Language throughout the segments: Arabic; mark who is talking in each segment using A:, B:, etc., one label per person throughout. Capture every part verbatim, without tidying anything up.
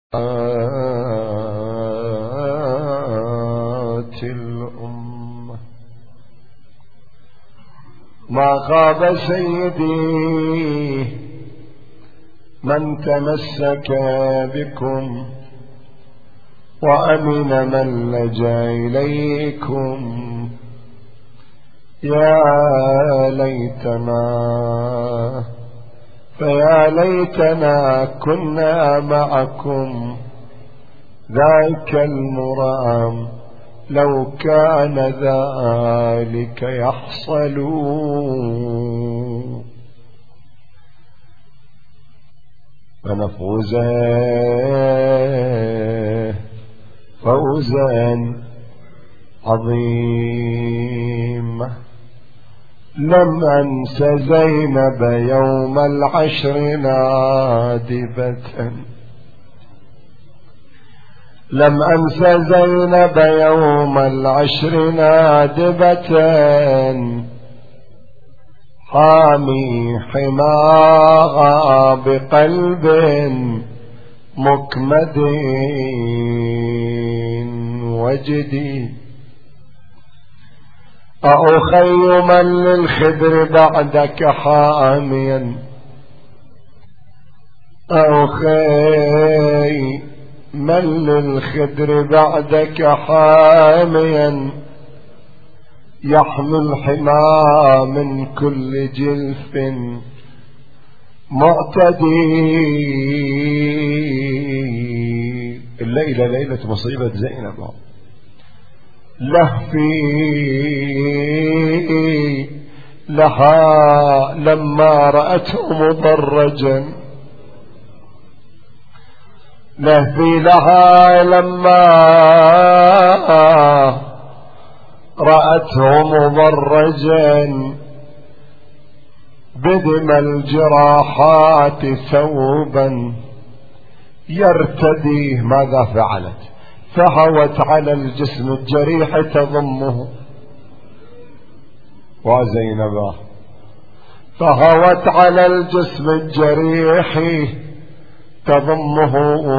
A: الأمة. ما خاب سيدي من تمسك بكم، وأمن من لجأ إليكم. يا ليتنا فيا ليتنا كنا معكم، ذاك المرام لو كان ذلك يحصل. فنفوز فوزا عظيما. لم أنس زينب يوم العشر نادبة، لم أنس زينب يوم العشر نادبة، حامي حماها بقلب مكمد وجدي. أخي من للخدر بعدك حاميا، أخي من للخدر بعدك حاميا، يحمي الحمى من كل جلف معتدي. الليلة ليلة مصيبة زينب، لهفي لها لما رأته مضرجا، لهفي لها لما رأته مضرجا، بدم الجراحات ثوبا يرتديه. ماذا فعلت؟ فهوت على الجسم الجريح تضمه. وزينب فهوت على الجسم الجريح تضمه،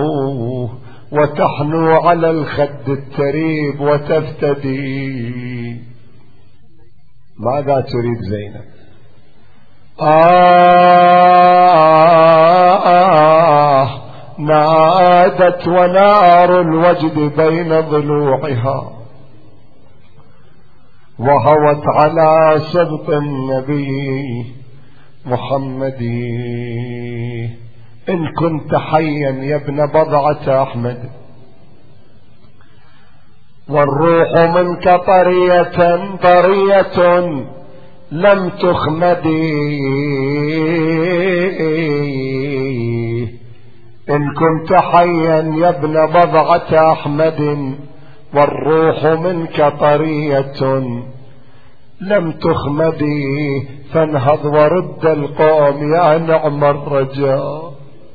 A: وتحنو على الخد التريب وتفتدي. ماذا تريد زينب؟ آه نادت ونار الوجد بين ضلوعها، وهوت على سبط النبي محمد. إن كنت حيا يا ابن بضعة أحمد، والروح منك طرية طرية لم تخمدي. إن كنت حيا يا ابن بضعة أحمد، والروح منك طرية لم تخمدي. فانهض ورد القوم يا نعم الرجاء،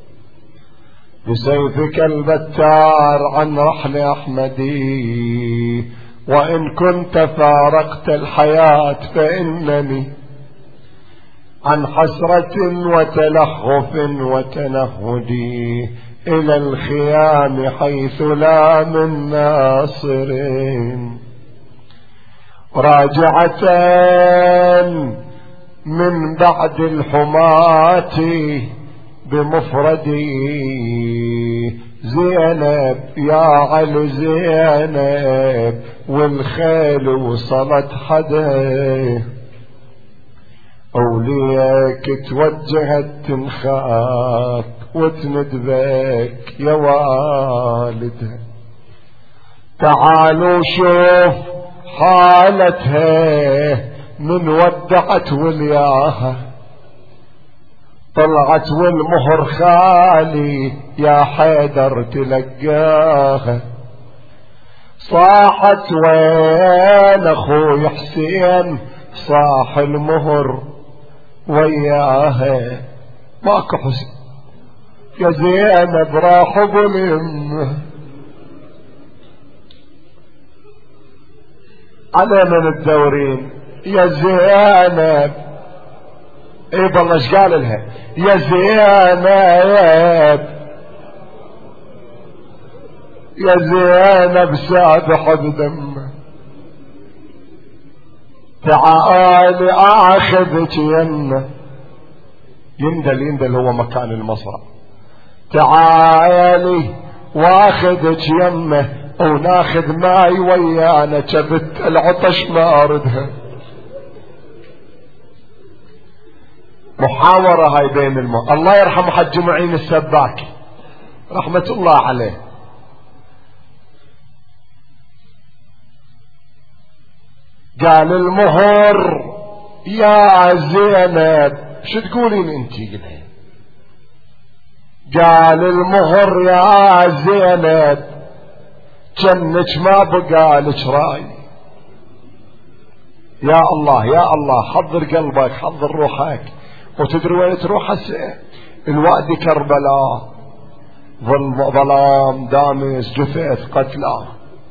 A: بسيفك البتار عن رحل أحمدي. وإن كنت فارقت الحياة فإنني عن حسرة وتلهف وتنهدي إلى الخيام حيث لا من ناصر. راجعة من بعد الحماة بمفردي، زينب يا علي زينب، والخيل وصلت حدا. أولياك توجهت تنخاك وتندبك يا والدها. تعالوا شوف حالتها من ودعت ولياها، طلعت والمهر خالي يا حيدر تلقاها. صاحت وين اخوي حسين، صاح المهر وياها. ماكو حسين يا زينب راح ظلم على من الدورين يا زينب. اي والله ايش قال لها؟ يا زينب يا زينب سابح بدمه، تعالي اخذك يمه. يندل يندل هو مكان المصرع. تعالي واخذك يمه وناخذ ماي ويانا، كبت العطش ما اردها. محاورة هاي بين الماء. الله يرحم حج معين السباك رحمة الله عليه، قال المهر يا زينب. شو تقولين انتي؟ قال المهر يا زينب جنك ما بقالك راي. يا الله يا الله، حضر قلبك حضر روحك. وتدري وين تروح هسه؟ الوادي كربلاء، ظلام دامس جثث قتلى.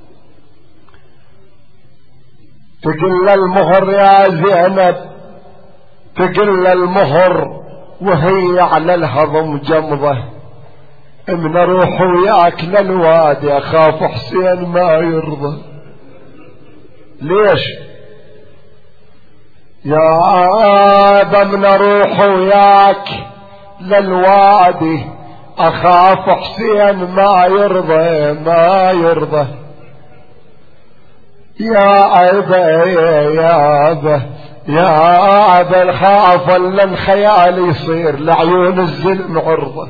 A: تقل المهر يا زينب، تقل المهر وهي على الهضم جمضة. من اروح وياك للوادي اخاف حسين ما يرضى. ليش يا ابا؟ من اروح وياك للوادي اخاف حسين ما يرضى ما يرضى. يا ابا يا ابا يا ابا الخاف لن خيالي يصير لعيون الزلم عرضه.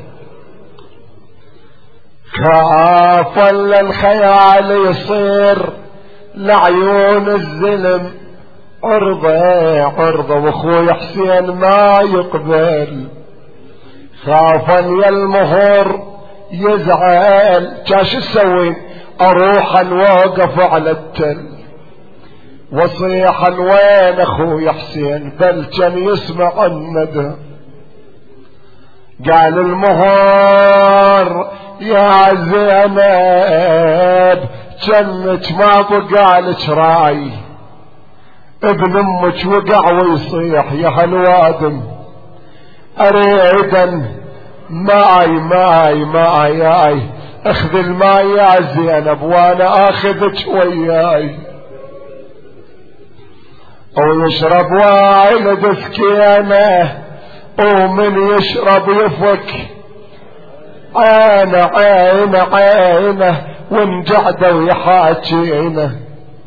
A: خاف لن خيالي يصير لعيون الزلم عرضه عرضه. واخوي حسين ما يقبل، خافا يا المهر يزعل. كاش اسوي؟ اروح واقف على التل وصيحا وين اخوي حسين، بل كان يسمع الندى. قال المهر يا زينب جنك ما بقالك راي. ابن امك وقع ويصيح يا هالوادم اريدا ماي ماي ماي. اخذ الماي يا زينب وانا اخذك وياي. ويشرب والد سكينه ومن يشرب يفك عينه عينه عينه ونجعده ويحاكينه.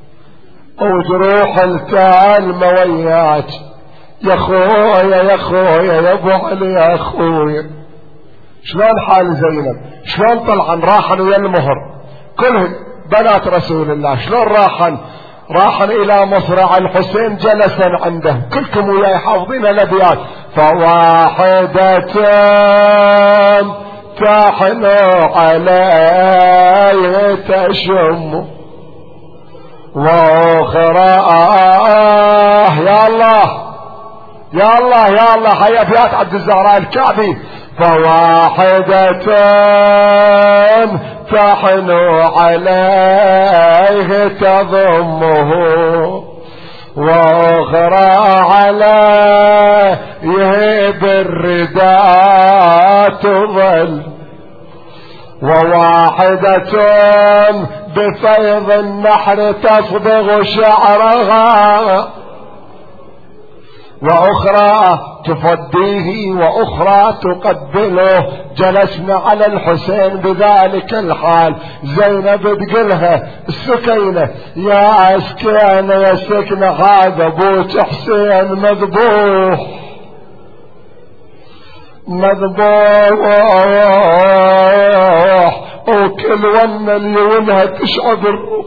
A: وجروح التالمة وياك يا خويا يا خويا يا ابو علي يا خويا. شلون حال زينب؟ شلون طلعن راحن ويا المهر كلهم بنات رسول الله؟ شلون راحن؟ راحن الى مصرع الحسين جلسا عنده كلكم وياي حافظين الابيات. فواحدة تحن علي تشم واخرى آه يا الله يا الله يا الله. هيا ابيات عبد الزهراء الكعبي. فواحدة تحن عليه تضمه واخرى عليه بالرداء تظل. وواحدة بفيض النحر تصبغ شعرها وأخرى تفديه وأخرى تقبله. جلسنا على الحسين بذلك الحال. زينب تقلها السكينة يا سكينة يا سكنة هذا ابوك حسين مذبوح مذبوح وكل ون اللي ونها تشعب الروح.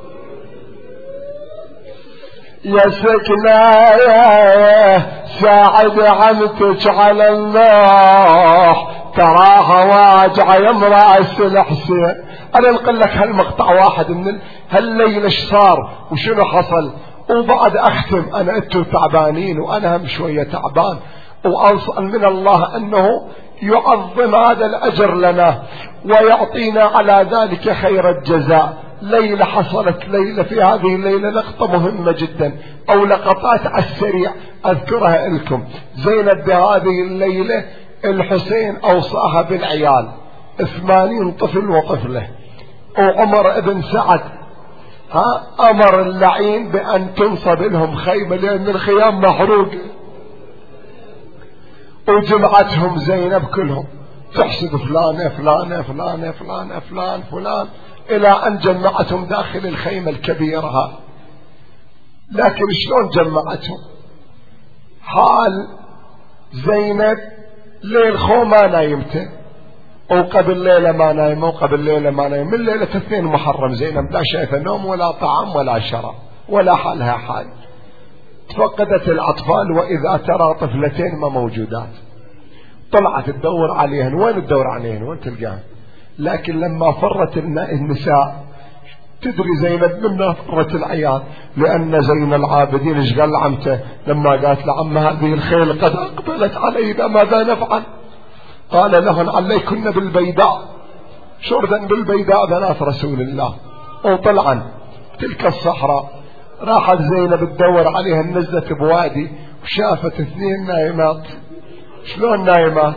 A: يا سكنة يا ساعد عمتك على الله تراها واجعة يا امرأة الحسين. انا نقول لك هالمقطع واحد من هالليلة ايش صار وشنو حصل وبعد اختم. انا انتم تعبانين وانا هم شوية تعبان وأسأل من الله أنه يعظم هذا الأجر لنا ويعطينا على ذلك خير الجزاء. ليلة حصلت ليلة في هذه الليلة لقطة مهمة جدا أو لقطات على السريع أذكرها لكم. زينب بهذه الليلة الحسين أوصاها بالعيال ثمانين طفل وطفلة وعمر ابن سعد ها امر اللعين بان تنصب لهم خيمة لان الخيام محروقة، وجمعتهم زينب كلهم تحسب فلانة فلانة فلانة فلانة فلان فلان الى ان جمعتهم داخل الخيمة الكبيرة. لكن شلون جمعتهم؟ حال زينب ليل خو ما نايمته، وقبل ليلة ما نايمه، وقبل ليلة ما نايمه، من ليلة اثنين محرم زينب لا شايفة نوم ولا طعام ولا شراب ولا حالها حال. تفقدت الأطفال وإذا ترى طفلتين ما موجودات، طلعت تدور عليهن، وين تدور عليهن وين تلقاهن؟ لكن لما فرت النساء، تدري زينب منا فرت العيال، لأن زين العابدين ايش قال لعمته لما قالت لعم هذه الخيل قد أقبلت علينا ماذا نفعل؟ قال لهن عليكن بالبيداء، شردا بالبيداء بنات رسول الله. وطلعا تلك الصحراء، راحت زينب تدور عليها، نزلت بوادي وشافت اثنين نايمات. شلون نايمات؟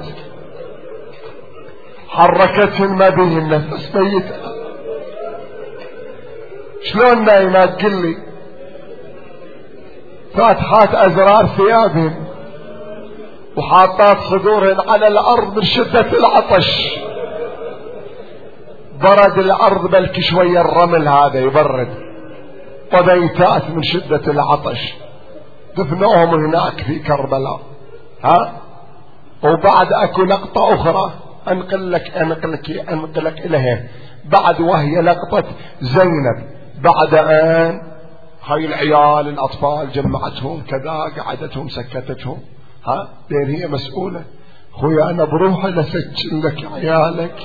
A: حركتهن ما بيهن نفس ميت. شلون نايمات؟ قل لي. فاتحات ازرار ثيابهن وحاطات صدورهن على الارض من شدة العطش، برد الارض بلكي شوية الرمل هذا يبرد، وبيتات من شدة العطش. دفنوهم هناك في كربلاء. ها وبعد اكو لقطة اخرى انقل لك انقلك انقلك اليها، بعد وهي لقطة زينب بعد ان هاي العيال الاطفال جمعتهم كذا، قعدتهم سكتتهم. ها لين هي مسؤولة، خويا انا بروحي لسكن لك عيالك،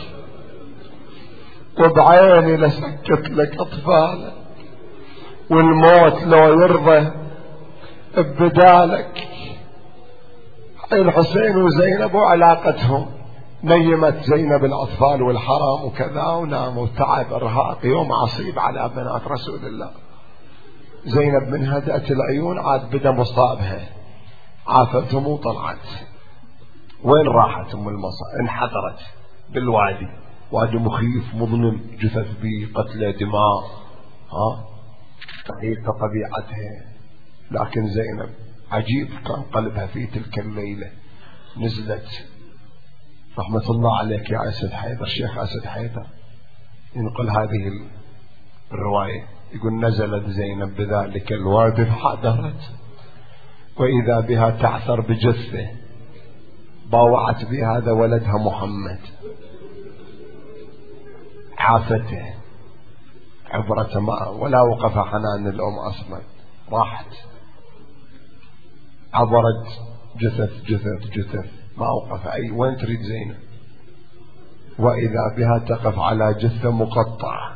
A: وبعيني لسكت لك اطفالك، والموت لو يرضى ببدالك. الحسين وزينب وعلاقتهم، نيمت زينب الاطفال والحرام وكذا وناموا، تعب ارهاق، يوم عصيب على بنات رسول الله. زينب من هدأت العيون عاد بدا مصابها، عافتهم وطلعت. وين راحت ام المصا؟ انحدرت بالوادي، وادي مخيف مظلم، جثث بيه، قتلى، دماء، ها هي كطبيعتها. لكن زينب عجيب كان قلبها في تلك الليلة. نزلت رحمة الله عليك يا أسد حيدر، شيخ أسد حيدر ينقل هذه الرواية، يقول نزلت زينب بذلك الوادي فحضرت، وإذا بها تعثر بجثة باوعت بها هذا ولدها محمد، عافته عبرة معه، ولا وقف حنان الأم أصلا. راحت عبرت جثث جثث جثث، ما وقف أي وين تريد زينب؟ وإذا بها تقف على جثة مقطعة،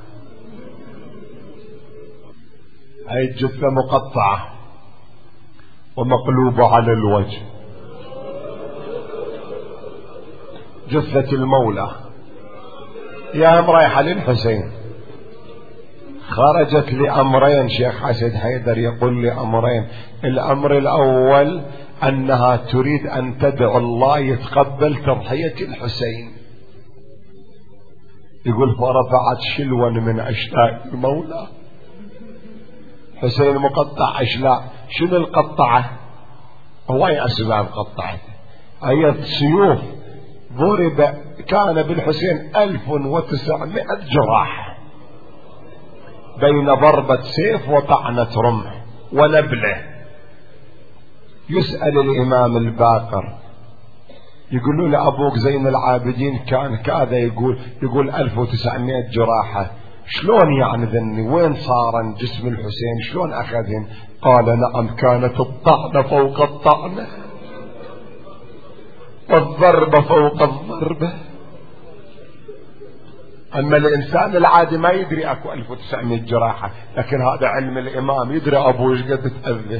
A: هاي الجثة مقطعة ومقلوبة على الوجه، جثة المولى. يا هم رايحة للحسين. خرجت لأمرين، شيخ أسد حيدر يقول لأمرين. الأمر الأول أنها تريد أن تدعو الله يتقبل تضحية الحسين. يقول فرفعت شلوا من أشلاء المولى، حسين مقطع أشلاء. شنو القطعة؟ هواي أسباب قطعت، هي سيوف ضرب، كان بالحسين ألف وتسعمائة جراح بين ضربة سيف وطعنة رمح ونبلة. يسأل الإمام الباقر، يقولوا له أبوك زين العابدين كان كذا، يقول يقول ألف وتسعمائة جراحة. شلون يعني ذني؟ وين صار جسم الحسين؟ شلون أخذهم؟ قال نعم، كانت الطعنة فوق الطعنة والضربة فوق الضربة. أما الإنسان العادي ما يدري أكو ألف وتسعمائة جراحة، لكن هذا علم الإمام، يدري أبوه ايش قد تأذى.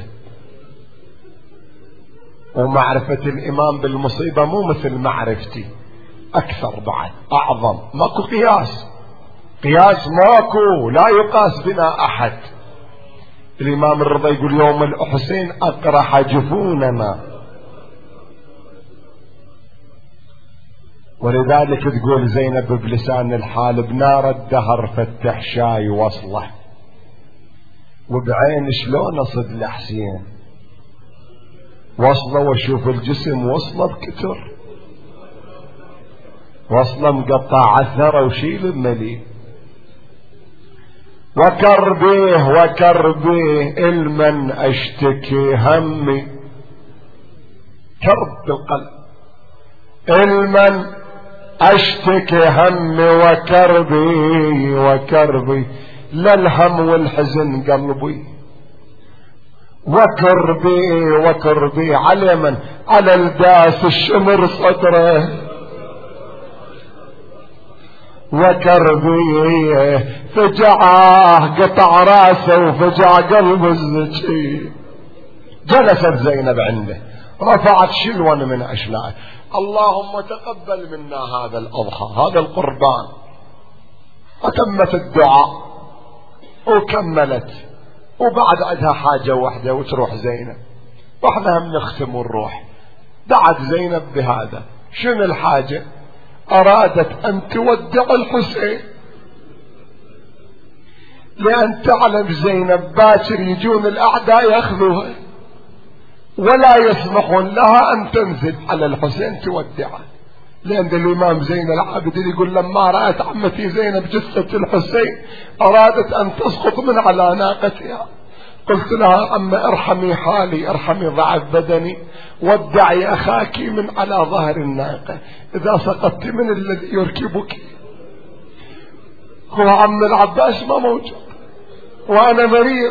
A: ومعرفة الإمام بالمصيبة مو مثل معرفتي، أكثر بعد، أعظم. ماكو قياس، قياس ماكو، لا يقاس بنا أحد. الإمام الرضا يقول يوم الحسين أقرح جفوننا ولذلك تقول زينب بلسان الحال: بنار الدهر فتح شاي وصله، وبعين شلون اصد لحسين وصله واشوف الجسم وصله بكتر، وصله مقطع عثره وشيل مليء. وكربيه وكربيه المن اشتكي همي، كرب القلب، المن اشتكي همي وكربي وكربي، للهم والحزن قلبي. وكربي وكربي على من؟ على الداس الشمر صدره، وكربي فجعه قطع راسه وفجع قلب الزكي. جلست زينب عنده، رفعت شلوا من أشلاء: اللهم تقبل منا هذا الأضحى، هذا القربان. وتمت الدعاء وكملت، وبعد عندها حاجة واحدة وتروح زينب، واحنا هم نختم ونروح. دعت زينب بهذا. شنو الحاجة؟ أرادت أن تودع الحسين، لأن تعلم زينب باكر يجون الأعداء يأخذوها ولا يسمحون لها أن تنزل على الحسين تودعه، لأن الإمام زين العابدين يقول: لما رأت عمتي زينب جثة الحسين أرادت أن تسقط من على ناقتها. قلت لها: عم ارحمي حالي، ارحمي ضعف بدني، ودعي أخاك من على ظهر الناقة، إذا سقطت من الذي يركبك؟ هو عم العباس ما موجود وأنا مريض.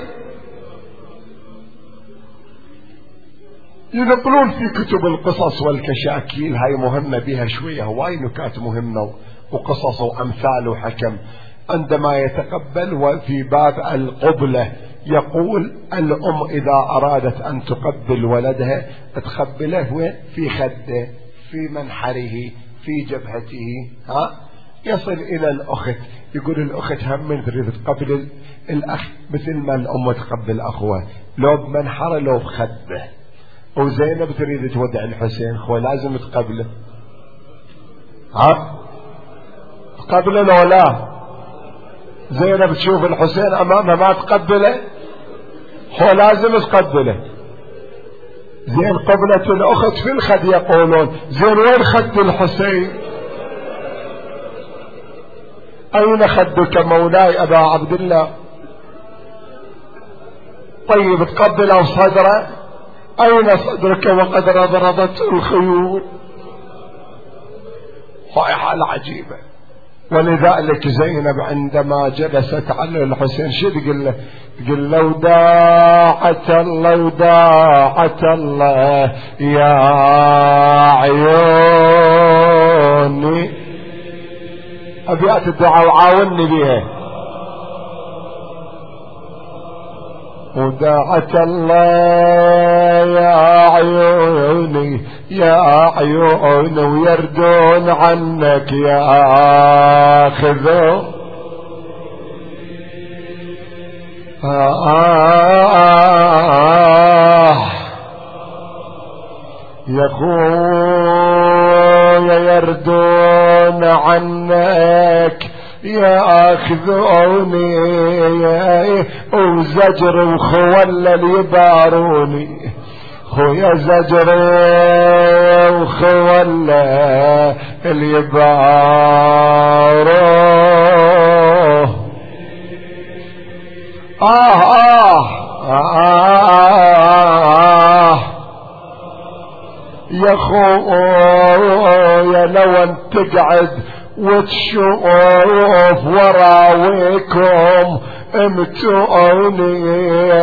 A: ينقلون في كتب القصص والكشاكيل، هاي مهمة بها شوية، هواي نكات مهمة وقصص وأمثال وحكم. عندما يتقبل وفي باب القبلة يقول: الأم إذا أرادت أن تقبل ولدها تقبله في خده، في منحره، في جبهته، ها يصل إلى الأخت. يقول الأخت هم من تريد تقبل الأخ مثل ما الأم تقبل أخوه، لو بمنحره لو بخده. وزينب تريد تودع الحسين، هو لازم تقبله، ها تقبله لو لا؟ زينب تشوف الحسين امامها ما تقبله، هو لازم تقبله. زين قبلة الاخت في الخد يقولون. زين وين خد الحسين؟ اين خدك مولاي ابا عبد الله؟ طيب تقبله صدره؟ أين صدرك وقد رضرضت الخيول؟ هاي حالة عجيبة. ولذلك زينب عندما جلست على الحسين شو تقول له؟ تقول له: وداعت الله وداعت الله يا عيوني. أبيات الدعاء وعاوني بها. وداعت الله يا عيوني يا عيوني، ويردون عنك يا خذو. آه آه يا خويا يردون عنك يا اخذوني، وزجر وخولل يباروني، خويا زجر وخولل اليبارو. آه آه آه يا خويا لو ان تقعد وتشوف وراويكم امتوني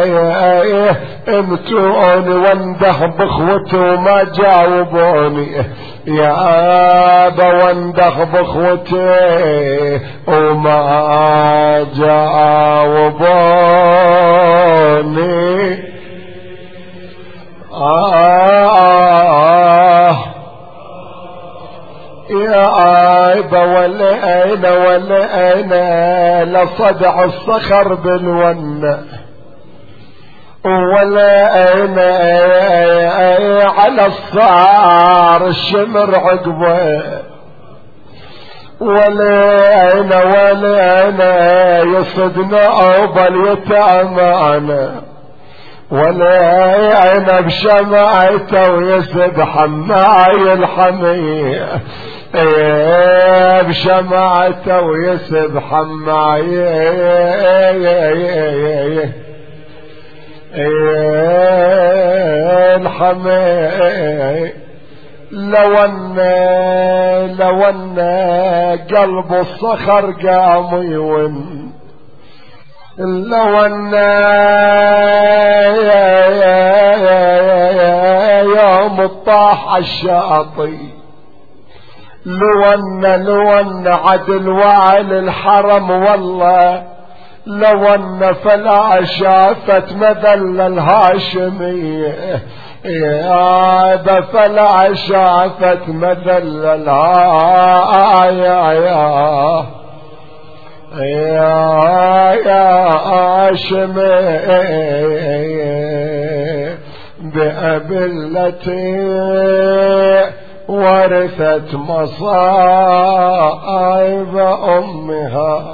A: امتوني وانده بخوتي وما جاوبوني يا ابا، وانده بخوتي وما جاوبوني. آه يا عيبة ولا أين ولا أين لصدع الصخر بالونة، ولا أين على الصار الشمر عقبه، ولينا ولينا يصدنا أوبل يتأمانا، ولينا بشمعته ويسد حماي الحمية، ايه بشمعته ويسد حماي الحمية. لو ان لو ان قلب الصخر قام يون، لو ان يوم الطاح الشاطئ، لو ان لو ان عدل وعل الحرم والله، لو ان فلا شافت مذل الهاشمية، يا فلا شافت مذل الهاشمية يا يا هاشمية بأبلتي ورثت مصائب أمها،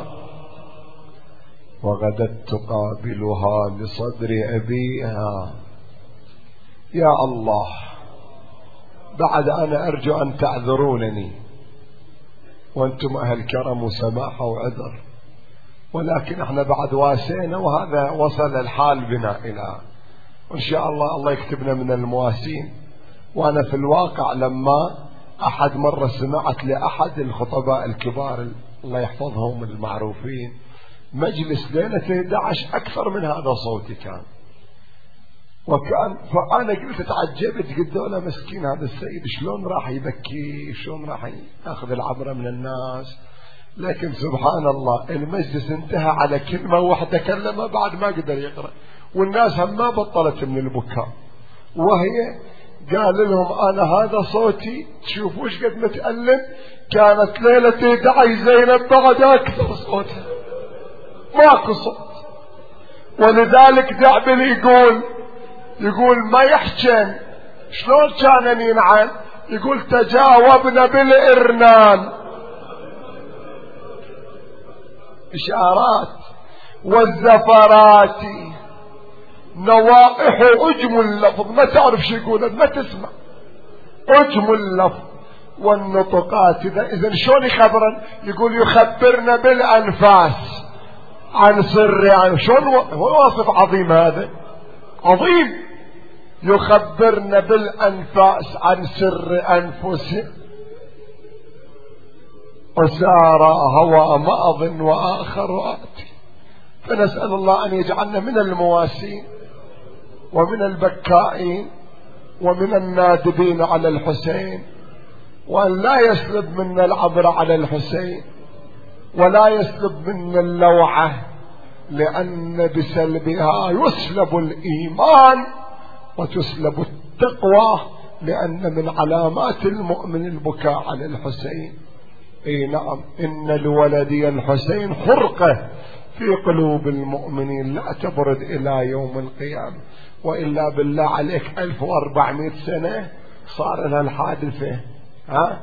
A: وغدت تقابلها بصدر أبيها. يا الله، بعد أنا أرجو أن تعذرونني وأنتم أهل كرم وسماحة وعذر، ولكن احنا بعد واسينا وهذا وصل الحال بنا إلى، وإن شاء الله الله يكتبنا من المواسين. وأنا في الواقع لما أحد مرة سمعت لأحد الخطباء الكبار الله يحفظهم المعروفين مجلس ليلة احد عشر أكثر من هذا صوتي كان، وكان فأنا قلت تعجبت، قلت له مسكين هذا السيد شلون راح يبكي، شلون راح ياخذ العبرة من الناس. لكن سبحان الله المجلس انتهى على كلمة واحدة كلمة بعد ما قدر يقرأ، والناس هم ما بطلت من البكاء، وهي قال لهم أنا هذا صوتي تشوفوا ايش قد متألم، كانت ليلة دعي زينب بعد أكثر صوتها ماكو صوت. ولذلك دعبل يقول يقول ما يحجن شلون كان ينعن، يقول تجاوبنا بالإرنان إشارات والزفرات نوائح أجم اللفظ، ما تعرف شو يقول ما تسمع أجم اللفظ والنطقات. إذا شلون يخبرن، يقول يخبرنا بالأنفاس عن سر، يعني شلون هو واصف عظيم، هذا عظيم، يخبرنا بالأنفاس عن سر أنفسهم، وسار هوى ماض وآخر آتي. فنسأل الله أن يجعلنا من المواسين ومن البكائين ومن النادبين على الحسين، وأن لا يسلب منا العبر على الحسين ولا يسلب منا اللوعة، لأن بسلبها يسلب الإيمان وتسلب التقوى، لأن من علامات المؤمن البكاء على الحسين. اي نعم، إن الولدي الحسين خرقة في قلوب المؤمنين لا تبرد إلى يوم القيامة، وإلا بالله عليك ألف وأربعمائة سنة صار لها الحادثة، ها،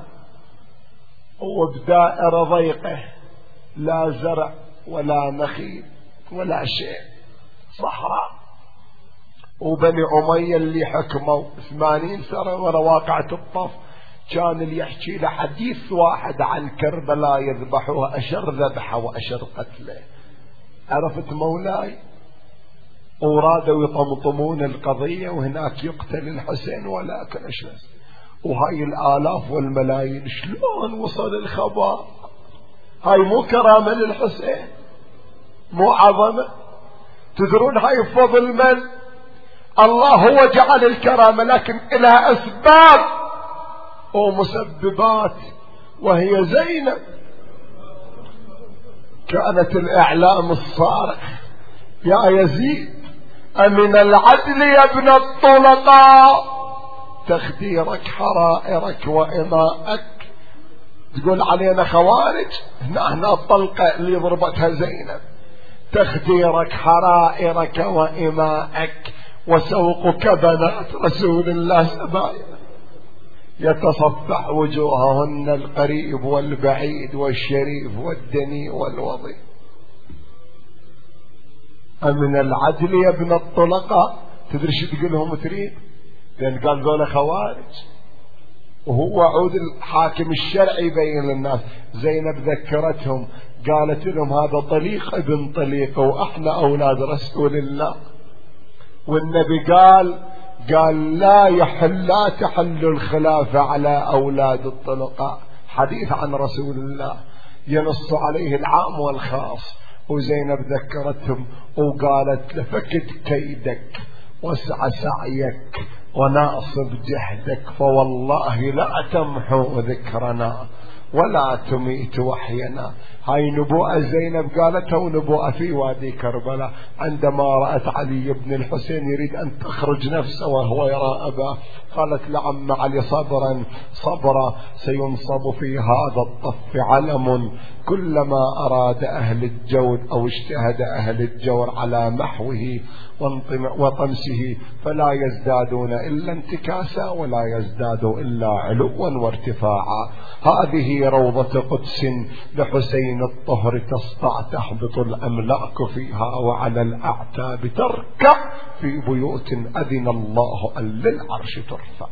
A: وبدائرة ضيقة لا زرع ولا نخيل ولا شيء، صحراء. وبني أمية اللي حكموا ثمانين سنة ورا واقعة الطف، كان اللي يحكي له حديث واحد عن كربلاء يذبحوها أشر ذبحة وأشر قتله. عرفت مولاي؟ ورادوا يطمطمون القضية وهناك يقتل الحسين ولا كنشس، وهاي الآلاف والملايين شلون وصل الخبر؟ هاي مو كرامة للحسين، مو عظمة؟ تدرون هاي فضل من؟ الله هو جعل الكرامة، لكن لها أسباب ومسببات، وهي زينب كانت الإعلام الصارخ يا يزيد أمن العدل يا ابن الطلقاء تخديرك حرائرك وإماءك. تقول علينا خوارج؟ هنا هنا الطلقة اللي ضربتها زينب، تخديرك حرائرك وإماءك وسوقك بنات رسول الله سبايا. يتصفح وجوههن القريب والبعيد والشريف والدني والوضيع. أمن العدل يا ابن الطلقاء؟ تدري شو تقول لهم تريد؟ لأن قال ذولا خوارج، وهو عود الحاكم الشرعي بين الناس. زينب ذكرتهم قالت لهم هذا طليق ابن طليق وإحنا أولاد رسول الله، والنبي قال قال لا يحل لا تحل الخلافة على أولاد الطلقاء، حديث عن رسول الله ينص عليه العام والخاص. وزينب ذكرتهم وقالت لفكت كيدك وسع سعيك وناصب جهدك، فوالله لا تمحو ذكرنا ولا تميت وحينا. هاي نبوءة زينب قالتها، ونبوءة في وادي كربلاء عندما رأت علي بن الحسين يريد أن تخرج نفسه وهو يرى أباه، قالت لعم علي صبرا صبرا سينصب في هذا الطف علم، كلما أراد أهل الجور أو اجتهد أهل الجور على محوه وطمسه فلا يزدادون إلا انتكاسا ولا يزدادوا إلا علوا وارتفاعا. هذه روضة قدس لحسين الطهر تسطع تحبط الأملاك فيها، وعلى الأعتاب تركع في بيوت أذن الله أن للعرش ترفع.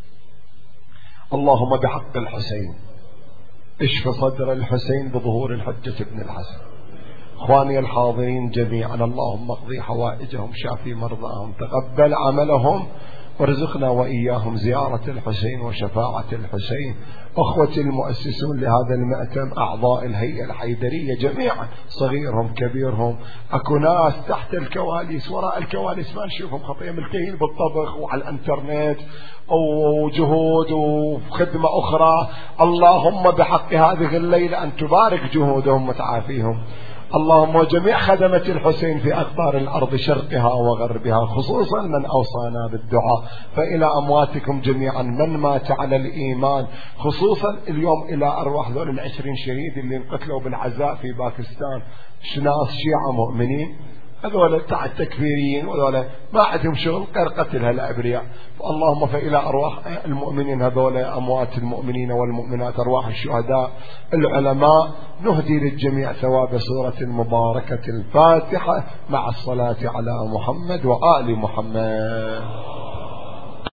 A: اللهم بحق الحسين اشف صدر الحسين بظهور الحجة بن الحسن. اخواني الحاضرين جميعا، اللهم اقضي حوائجهم، شافي مرضاهم، تقبل عملهم، وارزقنا وإياهم زيارة الحسين وشفاعة الحسين. أخوتي المؤسسون لهذا المأتم، أعضاء الهيئة الحيدرية جميعا، صغيرهم كبيرهم، أكو ناس تحت الكواليس وراء الكواليس ما نشوفهم، خطية ملتهين بالطبخ وعلى الانترنت وجهود وخدمة أخرى. اللهم بحق هذه الليلة أن تبارك جهودهم وتعافيهم. اللهم وجميع خدمة الحسين في أقطار الأرض شرقها وغربها، خصوصا من أوصانا بالدعاء، فإلى أمواتكم جميعا من مات على الإيمان، خصوصا اليوم إلى أرواح ذول العشرين شهيد اللي انقتلوا بالعزاء في باكستان، ناس شيعة مؤمنين، هذول تاع التكفيريين وهذول ما عندهم شغل غير قتل هالأبرياء. اللهم فإلى أرواح المؤمنين هذول، أموات المؤمنين والمؤمنات، أرواح الشهداء العلماء، نهدي للجميع ثواب سورة المباركة الفاتحة مع الصلاة على محمد وآل محمد.